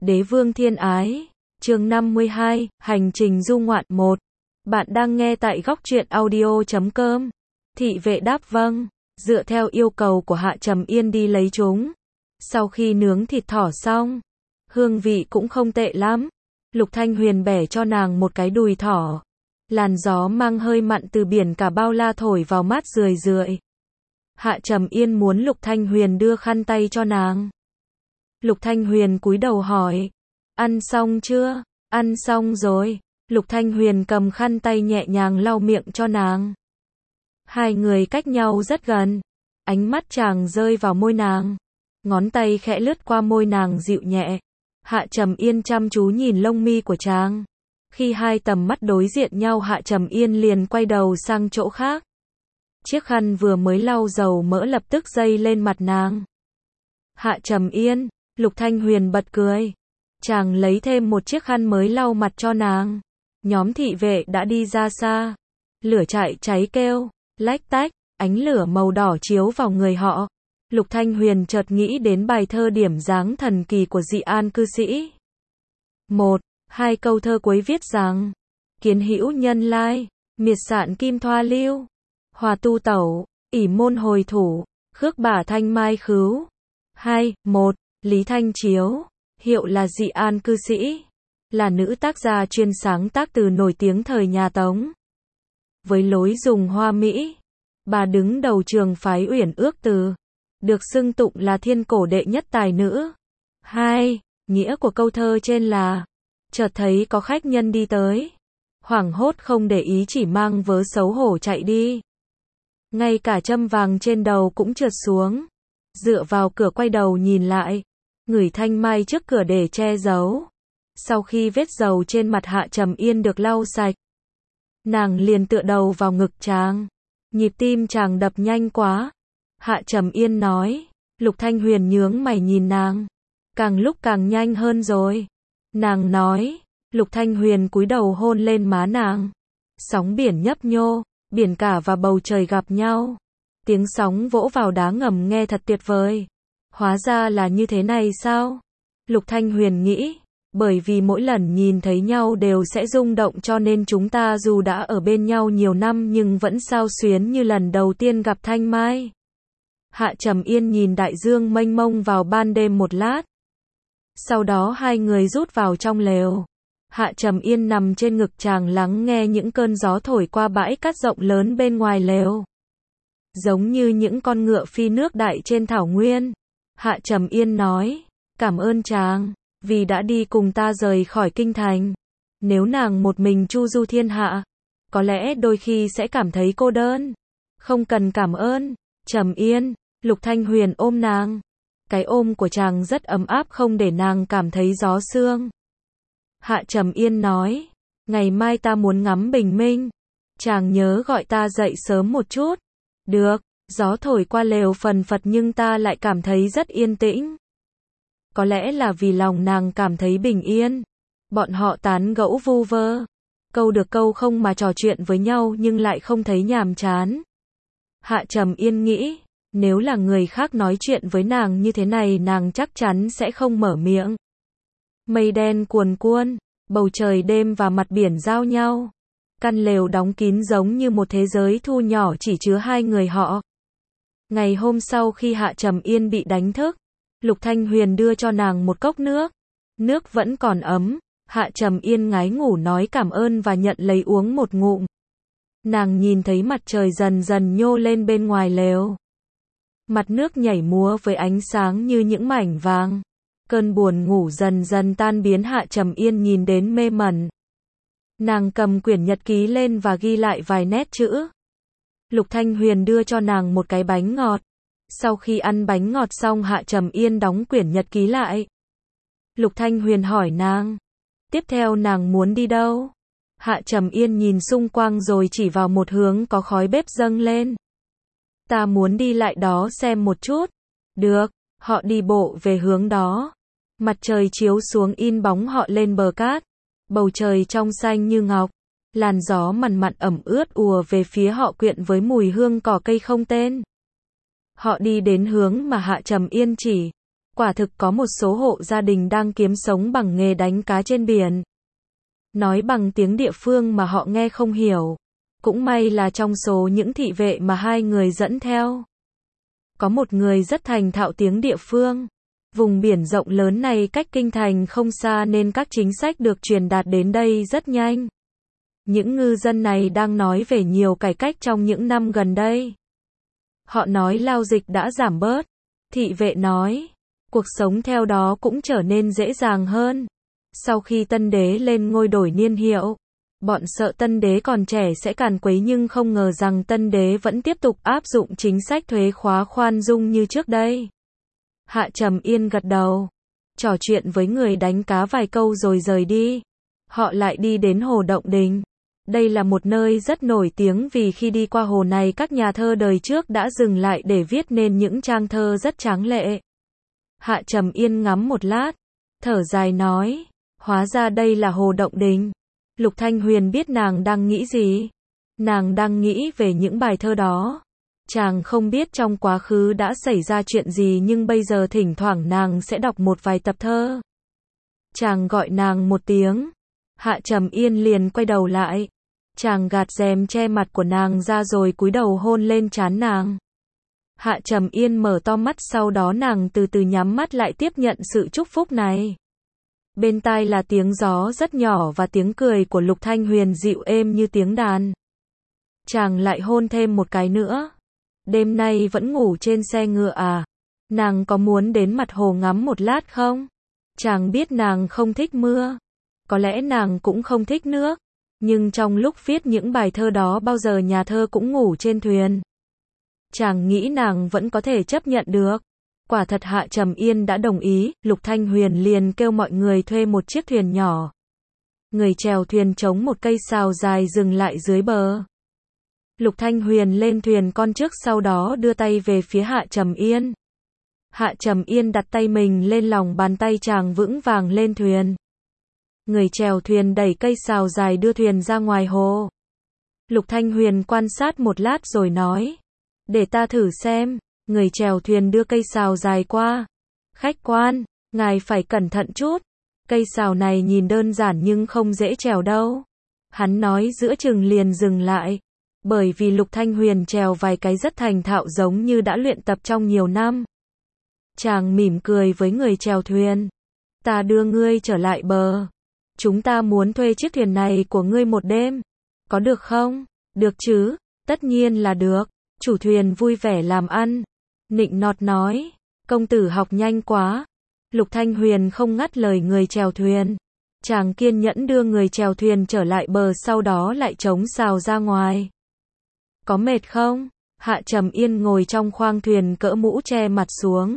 Đế vương thiên ái, chương 52, hành trình du ngoạn 1. Bạn đang nghe tại góc truyện audio.com. Thị vệ đáp vâng, dựa theo yêu cầu của Hạ Trầm Yên đi lấy chúng. Sau khi nướng thịt thỏ xong, hương vị cũng không tệ lắm. Lục Thanh Huyền bẻ cho nàng một cái đùi thỏ. Làn gió mang hơi mặn từ biển Cả Bao La thổi vào mát rười rượi. Hạ Trầm Yên muốn Lục Thanh Huyền đưa khăn tay cho nàng. Lục Thanh Huyền cúi đầu hỏi, ăn xong chưa? Ăn xong rồi. Lục Thanh Huyền cầm khăn tay nhẹ nhàng lau miệng cho nàng. Hai người cách nhau rất gần. Ánh mắt chàng rơi vào môi nàng. Ngón tay khẽ lướt qua môi nàng dịu nhẹ. Hạ Trầm Yên chăm chú nhìn lông mi của chàng. Khi hai tầm mắt đối diện nhau, Hạ Trầm Yên liền quay đầu sang chỗ khác. Chiếc khăn vừa mới lau dầu mỡ lập tức dây lên mặt nàng. Hạ Trầm Yên, Lục Thanh Huyền bật cười. Chàng lấy thêm một chiếc khăn mới lau mặt cho nàng. Nhóm thị vệ đã đi ra xa. Lửa trại cháy kêu, lách tách, ánh lửa màu đỏ chiếu vào người họ. Lục Thanh Huyền chợt nghĩ đến bài thơ điểm dáng thần kỳ của Dị An cư sĩ. Hai câu thơ cuối viết rằng: kiến hữu nhân lai, miệt sạn kim thoa lưu, hòa tu tẩu, ỷ môn hồi thủ, khước bả thanh mai khứu. Lý Thanh Chiếu, hiệu là Dị An cư sĩ, là nữ tác gia chuyên sáng tác từ nổi tiếng thời nhà Tống. Với lối dùng hoa mỹ, bà đứng đầu trường phái Uyển Ước Từ, được xưng tụng là thiên cổ đệ nhất tài nữ. Nghĩa của câu thơ trên là: chợt thấy có khách nhân đi tới, hoảng hốt không để ý chỉ mang vớ xấu hổ chạy đi. Ngay cả châm vàng trên đầu cũng trượt xuống. Dựa vào cửa quay đầu nhìn lại, ngửi thanh mai trước cửa để che giấu. Sau khi vết dầu trên mặt Hạ Trầm Yên được lau sạch, nàng liền tựa đầu vào ngực chàng. Nhịp tim chàng đập nhanh quá. Hạ Trầm Yên nói. Lục Thanh Huyền nhướng mày nhìn nàng. Càng lúc càng nhanh hơn rồi. Nàng nói. Lục Thanh Huyền cúi đầu hôn lên má nàng. Sóng biển nhấp nhô, biển cả và bầu trời gặp nhau. Tiếng sóng vỗ vào đá ngầm nghe thật tuyệt vời. Hóa ra là như thế này sao? Lục Thanh Huyền nghĩ, bởi vì mỗi lần nhìn thấy nhau đều sẽ rung động, cho nên chúng ta dù đã ở bên nhau nhiều năm nhưng vẫn xao xuyến như lần đầu tiên gặp Thanh Mai. Hạ Trầm Yên nhìn đại dương mênh mông vào ban đêm một lát. Sau đó hai người rút vào trong lều. Hạ Trầm Yên nằm trên ngực chàng lắng nghe những cơn gió thổi qua bãi cát rộng lớn bên ngoài lều. Giống như những con ngựa phi nước đại trên thảo nguyên. Hạ Trầm Yên nói, cảm ơn chàng, vì đã đi cùng ta rời khỏi kinh thành. Nếu nàng một mình chu du thiên hạ, có lẽ đôi khi sẽ cảm thấy cô đơn. Không cần cảm ơn, Trầm Yên. Lục Thanh Huyền ôm nàng. Cái ôm của chàng rất ấm áp, không để nàng cảm thấy gió sương. Hạ Trầm Yên nói, ngày mai ta muốn ngắm bình minh. Chàng nhớ gọi ta dậy sớm một chút. Được. Gió thổi qua lều phần phật nhưng ta lại cảm thấy rất yên tĩnh. Có lẽ là vì lòng nàng cảm thấy bình yên. Bọn họ tán gẫu vu vơ. Câu được câu không mà trò chuyện với nhau nhưng lại không thấy nhàm chán. Hạ Trầm Yên nghĩ, nếu là người khác nói chuyện với nàng như thế này nàng chắc chắn sẽ không mở miệng. Mây đen cuồn cuộn, bầu trời đêm và mặt biển giao nhau. Căn lều đóng kín giống như một thế giới thu nhỏ chỉ chứa hai người họ. Ngày hôm sau khi Hạ Trầm Yên bị đánh thức, Lục Thanh Huyền đưa cho nàng một cốc nước. Nước vẫn còn ấm. Hạ Trầm Yên ngái ngủ nói cảm ơn và nhận lấy uống một ngụm. Nàng nhìn thấy mặt trời dần dần nhô lên bên ngoài lều. Mặt nước nhảy múa với ánh sáng như những mảnh vàng. Cơn buồn ngủ dần dần tan biến. Hạ Trầm Yên nhìn đến mê mẩn. Nàng cầm quyển nhật ký lên và ghi lại vài nét chữ. Lục Thanh Huyền đưa cho nàng một cái bánh ngọt. Sau khi ăn bánh ngọt xong Hạ Trầm Yên đóng quyển nhật ký lại. Lục Thanh Huyền hỏi nàng, tiếp theo nàng muốn đi đâu? Hạ Trầm Yên nhìn xung quanh rồi chỉ vào một hướng có khói bếp dâng lên. Ta muốn đi lại đó xem một chút. Được, họ đi bộ về hướng đó. Mặt trời chiếu xuống in bóng họ lên bờ cát. Bầu trời trong xanh như ngọc. Làn gió mặn mặn ẩm ướt ùa về phía họ quyện với mùi hương cỏ cây không tên. Họ đi đến hướng mà Hạ Trầm Yên chỉ. Quả thực có một số hộ gia đình đang kiếm sống bằng nghề đánh cá trên biển. Nói bằng tiếng địa phương mà họ nghe không hiểu. Cũng may là trong số những thị vệ mà hai người dẫn theo, có một người rất thành thạo tiếng địa phương. Vùng biển rộng lớn này cách kinh thành không xa nên các chính sách được truyền đạt đến đây rất nhanh. Những ngư dân này đang nói về nhiều cải cách trong những năm gần đây. Họ nói lao dịch đã giảm bớt. Thị vệ nói, cuộc sống theo đó cũng trở nên dễ dàng hơn. Sau khi tân đế lên ngôi đổi niên hiệu, bọn sợ tân đế còn trẻ sẽ càn quấy nhưng không ngờ rằng tân đế vẫn tiếp tục áp dụng chính sách thuế khóa khoan dung như trước đây. Hạ Trầm Yên gật đầu, trò chuyện với người đánh cá vài câu rồi rời đi. Họ lại đi đến hồ Động Đình. Đây là một nơi rất nổi tiếng vì khi đi qua hồ này các nhà thơ đời trước đã dừng lại để viết nên những trang thơ rất tráng lệ. Hạ Trầm Yên ngắm một lát, thở dài nói, hóa ra đây là hồ Động Đình. Lục Thanh Huyền biết nàng đang nghĩ gì. Nàng đang nghĩ về những bài thơ đó. Chàng không biết trong quá khứ đã xảy ra chuyện gì nhưng bây giờ thỉnh thoảng nàng sẽ đọc một vài tập thơ. Chàng gọi nàng một tiếng. Hạ Trầm Yên liền quay đầu lại. Chàng gạt rèm che mặt của nàng ra rồi cúi đầu hôn lên trán nàng. Hạ Trầm Yên mở to mắt, sau đó nàng từ từ nhắm mắt lại tiếp nhận sự chúc phúc này. Bên tai là tiếng gió rất nhỏ và tiếng cười của Lục Thanh Huyền dịu êm như tiếng đàn. Chàng lại hôn thêm một cái nữa. Đêm nay vẫn ngủ trên xe ngựa à? Nàng có muốn đến mặt hồ ngắm một lát không? Chàng biết nàng không thích mưa. Có lẽ nàng cũng không thích nước. Nhưng trong lúc viết những bài thơ đó bao giờ nhà thơ cũng ngủ trên thuyền. Chàng nghĩ nàng vẫn có thể chấp nhận được. Quả thật Hạ Trầm Yên đã đồng ý, Lục Thanh Huyền liền kêu mọi người thuê một chiếc thuyền nhỏ. Người chèo thuyền chống một cây sào dài dừng lại dưới bờ. Lục Thanh Huyền lên thuyền con trước, sau đó đưa tay về phía Hạ Trầm Yên. Hạ Trầm Yên đặt tay mình lên lòng bàn tay chàng, vững vàng lên thuyền. Người chèo thuyền đẩy cây sào dài đưa thuyền ra ngoài hồ. Lục Thanh Huyền quan sát một lát rồi nói, để ta thử xem. Người chèo thuyền đưa cây sào dài qua. Khách quan, ngài phải cẩn thận chút. Cây sào này nhìn đơn giản nhưng không dễ chèo đâu. Hắn nói giữa chừng liền dừng lại. Bởi vì Lục Thanh Huyền chèo vài cái rất thành thạo, giống như đã luyện tập trong nhiều năm. Chàng mỉm cười với người chèo thuyền. Ta đưa ngươi trở lại bờ. Chúng ta muốn thuê chiếc thuyền này của ngươi một đêm. Có được không? Được chứ? Tất nhiên là được. Chủ thuyền vui vẻ làm ăn. Nịnh nọt nói. Công tử học nhanh quá. Lục Thanh Huyền không ngắt lời người chèo thuyền. Chàng kiên nhẫn đưa người chèo thuyền trở lại bờ, sau đó lại chống sào ra ngoài. Có mệt không? Hạ Trầm Yên ngồi trong khoang thuyền cỡ mũ che mặt xuống.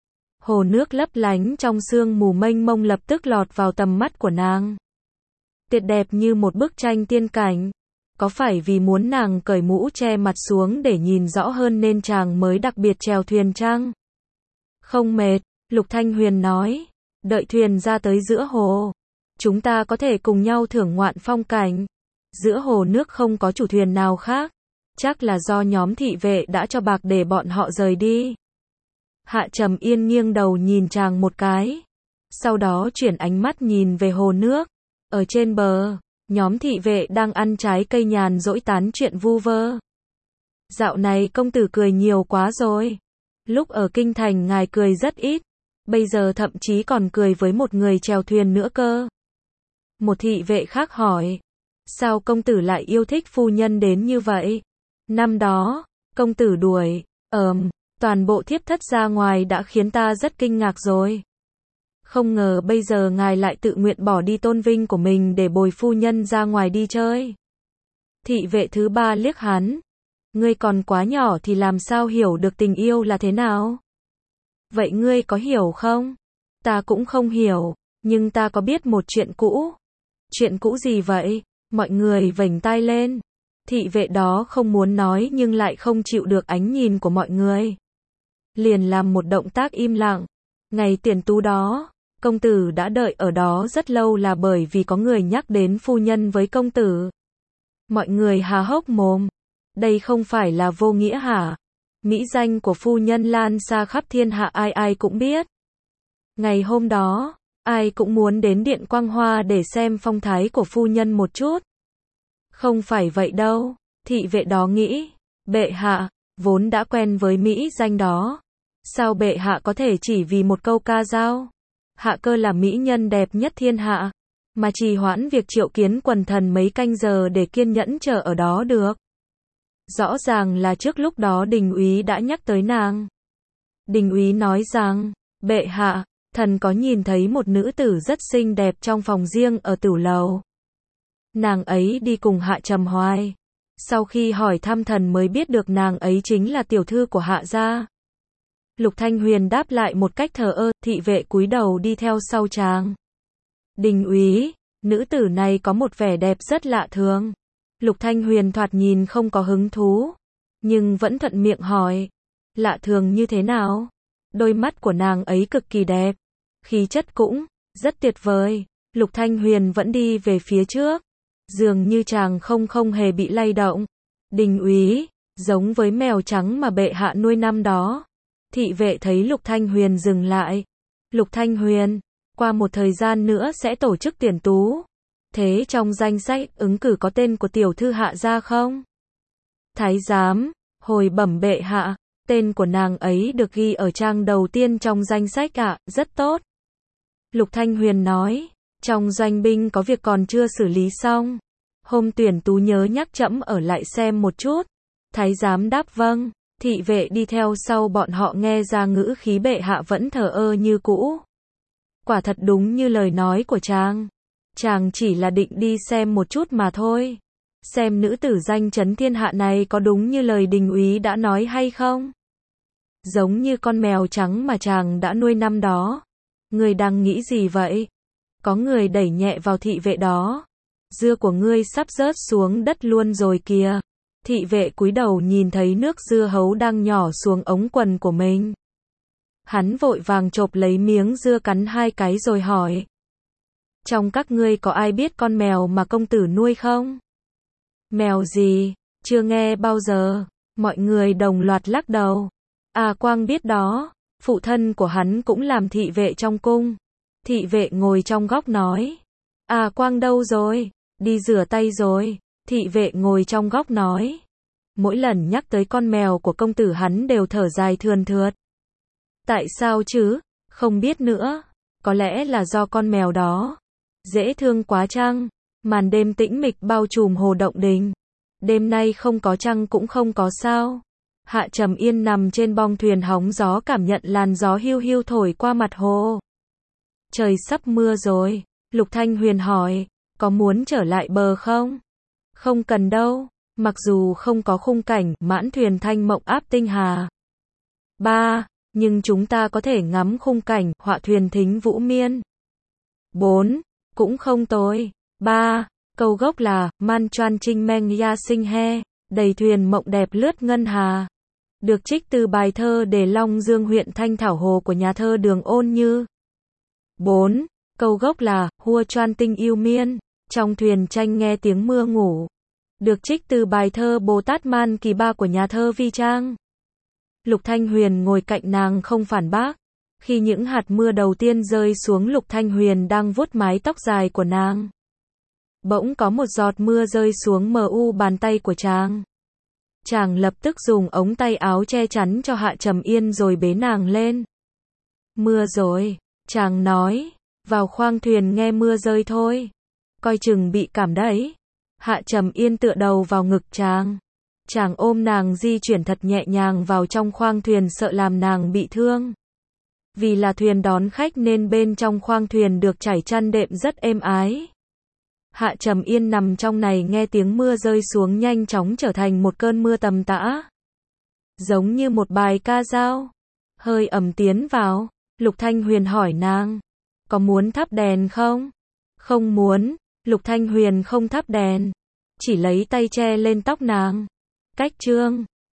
Hồ nước lấp lánh trong sương mù mênh mông lập tức lọt vào tầm mắt của nàng. Tuyệt đẹp như một bức tranh tiên cảnh. Có phải vì muốn nàng cởi mũ che mặt xuống để nhìn rõ hơn nên chàng mới đặc biệt chèo thuyền chăng? Không mệt, Lục Thanh Huyền nói. Đợi thuyền ra tới giữa hồ, chúng ta có thể cùng nhau thưởng ngoạn phong cảnh. Giữa hồ nước không có chủ thuyền nào khác. Chắc là do nhóm thị vệ đã cho bạc để bọn họ rời đi. Hạ Trầm Yên nghiêng đầu nhìn chàng một cái. Sau đó chuyển ánh mắt nhìn về hồ nước. Ở trên bờ, nhóm thị vệ đang ăn trái cây nhàn rỗi tán chuyện vu vơ. Dạo này công tử cười nhiều quá rồi. Lúc ở kinh thành ngài cười rất ít. Bây giờ thậm chí còn cười với một người chèo thuyền nữa cơ. Một thị vệ khác hỏi. Sao công tử lại yêu thích phu nhân đến như vậy? Năm đó, công tử đuổi, toàn bộ thiếp thất ra ngoài đã khiến ta rất kinh ngạc rồi. Không ngờ bây giờ ngài lại tự nguyện bỏ đi tôn vinh của mình để bồi phu nhân ra ngoài đi chơi. Thị vệ thứ ba liếc hắn. Ngươi còn quá nhỏ thì làm sao hiểu được tình yêu là thế nào? Vậy ngươi có hiểu không? Ta cũng không hiểu, nhưng ta có biết một chuyện cũ. Chuyện cũ gì vậy? Mọi người vểnh tai lên. Thị vệ đó không muốn nói nhưng lại không chịu được ánh nhìn của mọi người. Liền làm một động tác im lặng. Ngày tiền tú đó, công tử đã đợi ở đó rất lâu là bởi vì có người nhắc đến phu nhân với công tử. Mọi người há hốc mồm. Đây không phải là vô nghĩa hả? Mỹ danh của phu nhân lan xa khắp thiên hạ, ai ai cũng biết. Ngày hôm đó, ai cũng muốn đến Điện Quang Hoa để xem phong thái của phu nhân một chút. Không phải vậy đâu, thị vệ đó nghĩ. Bệ hạ, vốn đã quen với mỹ danh đó. Sao bệ hạ có thể chỉ vì một câu ca dao? Hạ cơ là mỹ nhân đẹp nhất thiên hạ, mà trì hoãn việc triệu kiến quần thần mấy canh giờ để kiên nhẫn chờ ở đó được. Rõ ràng là trước lúc đó đình úy đã nhắc tới nàng. Đình úy nói rằng, bệ hạ, thần có nhìn thấy một nữ tử rất xinh đẹp trong phòng riêng ở tửu lầu. Nàng ấy đi cùng Hạ Trầm hoài. Sau khi hỏi thăm thần mới biết được nàng ấy chính là tiểu thư của Hạ gia. Lục Thanh Huyền đáp lại một cách thờ ơ, thị vệ cúi đầu đi theo sau chàng. Đình úy, nữ tử này có một vẻ đẹp rất lạ thường. Lục Thanh Huyền thoạt nhìn không có hứng thú, nhưng vẫn thuận miệng hỏi. Lạ thường như thế nào? Đôi mắt của nàng ấy cực kỳ đẹp, khí chất cũng rất tuyệt vời. Lục Thanh Huyền vẫn đi về phía trước, dường như chàng không hề bị lay động. Đình úy, giống với mèo trắng mà bệ hạ nuôi năm đó. Thị vệ thấy Lục Thanh Huyền dừng lại. Lục Thanh Huyền, qua một thời gian nữa sẽ tổ chức tuyển tú. Thế trong danh sách ứng cử có tên của tiểu thư Hạ gia không? Thái giám, hồi bẩm bệ hạ, tên của nàng ấy được ghi ở trang đầu tiên trong danh sách ạ, rất tốt. Lục Thanh Huyền nói, trong doanh binh có việc còn chưa xử lý xong. Hôm tuyển tú nhớ nhắc trẫm ở lại xem một chút. Thái giám đáp vâng, thị vệ đi theo sau bọn họ nghe ra ngữ khí bệ hạ vẫn thờ ơ như cũ. Quả thật đúng như lời nói của chàng. Chàng chỉ là định đi xem một chút mà thôi. Xem nữ tử danh chấn thiên hạ này có đúng như lời đình úy đã nói hay không? Giống như con mèo trắng mà chàng đã nuôi năm đó. Ngươi đang nghĩ gì vậy? Có người đẩy nhẹ vào thị vệ đó. Dưa của ngươi sắp rớt xuống đất luôn rồi kìa. Thị vệ cúi đầu nhìn thấy nước dưa hấu đang nhỏ xuống ống quần của mình. Hắn vội vàng chộp lấy miếng dưa cắn 2 cái rồi hỏi. Trong các ngươi có ai biết con mèo mà công tử nuôi không? Mèo gì? Chưa nghe bao giờ. Mọi người đồng loạt lắc đầu. À Quang biết đó. Phụ thân của hắn cũng làm thị vệ trong cung. Thị vệ ngồi trong góc nói. À Quang đâu rồi? Đi rửa tay rồi. Thị vệ ngồi trong góc nói. Mỗi lần nhắc tới con mèo của công tử hắn đều thở dài thườn thượt. Tại sao chứ? Không biết nữa. Có lẽ là do con mèo đó. Dễ thương quá chăng? Màn đêm tĩnh mịch bao trùm Hồ Động Đình. Đêm nay không có trăng cũng không có sao. Hạ Trầm Yên nằm trên bong thuyền hóng gió cảm nhận làn gió hiu hiu thổi qua mặt hồ. Trời sắp mưa rồi. Lục Thanh Huyền hỏi, có muốn trở lại bờ không? Không cần đâu, mặc dù không có khung cảnh mãn thuyền thanh mộng áp tinh hà. 3. Nhưng chúng ta có thể ngắm khung cảnh họa thuyền thính vũ miên. 4. Cũng không tồi. 3. Câu gốc là Man Choan Trinh Meng Ya Sinh He, đầy thuyền mộng đẹp lướt ngân hà. Được trích từ bài thơ Đề Long Dương huyện Thanh Thảo Hồ của nhà thơ Đường Ôn Như. 4. Câu gốc là Hua Choan Tinh Yêu Miên, trong thuyền tranh nghe tiếng mưa ngủ. Được trích từ bài thơ Bồ Tát Man Kỳ Ba của nhà thơ Vi Trang. Lục Thanh Huyền ngồi cạnh nàng không phản bác. Khi những hạt mưa đầu tiên rơi xuống, Lục Thanh Huyền đang vuốt mái tóc dài của nàng. Bỗng có một giọt mưa rơi xuống mu bàn tay của chàng. Chàng lập tức dùng ống tay áo che chắn cho Hạ Trầm Yên rồi bế nàng lên. Mưa rồi, chàng nói, vào khoang thuyền nghe mưa rơi thôi. Coi chừng bị cảm đấy. Hạ Trầm Yên tựa đầu vào ngực chàng. Chàng ôm nàng di chuyển thật nhẹ nhàng vào trong khoang thuyền sợ làm nàng bị thương. Vì là thuyền đón khách nên bên trong khoang thuyền được trải chăn đệm rất êm ái. Hạ Trầm Yên nằm trong này nghe tiếng mưa rơi xuống nhanh chóng trở thành một cơn mưa tầm tã. Giống như một bài ca dao. Hơi ẩm tiến vào, Lục Thanh Huyền hỏi nàng. Có muốn thắp đèn không? Không muốn, Lục Thanh Huyền không thắp đèn. Chỉ lấy tay che lên tóc nàng. Cách chương